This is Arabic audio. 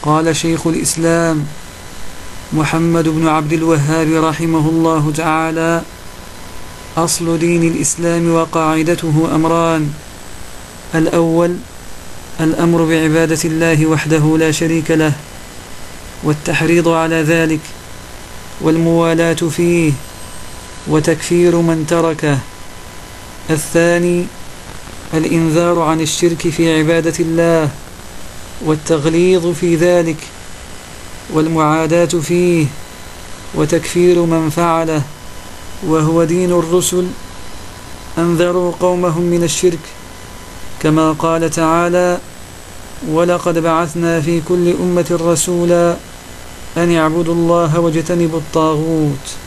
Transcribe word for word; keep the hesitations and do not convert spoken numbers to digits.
قال شيخ الإسلام محمد بن عبد الوهاب رحمه الله تعالى: أصل دين الإسلام وقاعدته أمران: الأول الأمر بعبادة الله وحده لا شريك له والتحريض على ذلك والموالاة فيه وتكفير من تركه. الثاني الإنذار عن الشرك في عبادة الله والتغليظ في ذلك والمعاداة فيه وتكفير من فعله، وهو دين الرسل، أنذروا قومهم من الشرك، كما قال تعالى: ولقد بعثنا في كل أمة رسولا أن يعبدوا الله واجتنبوا الطاغوت.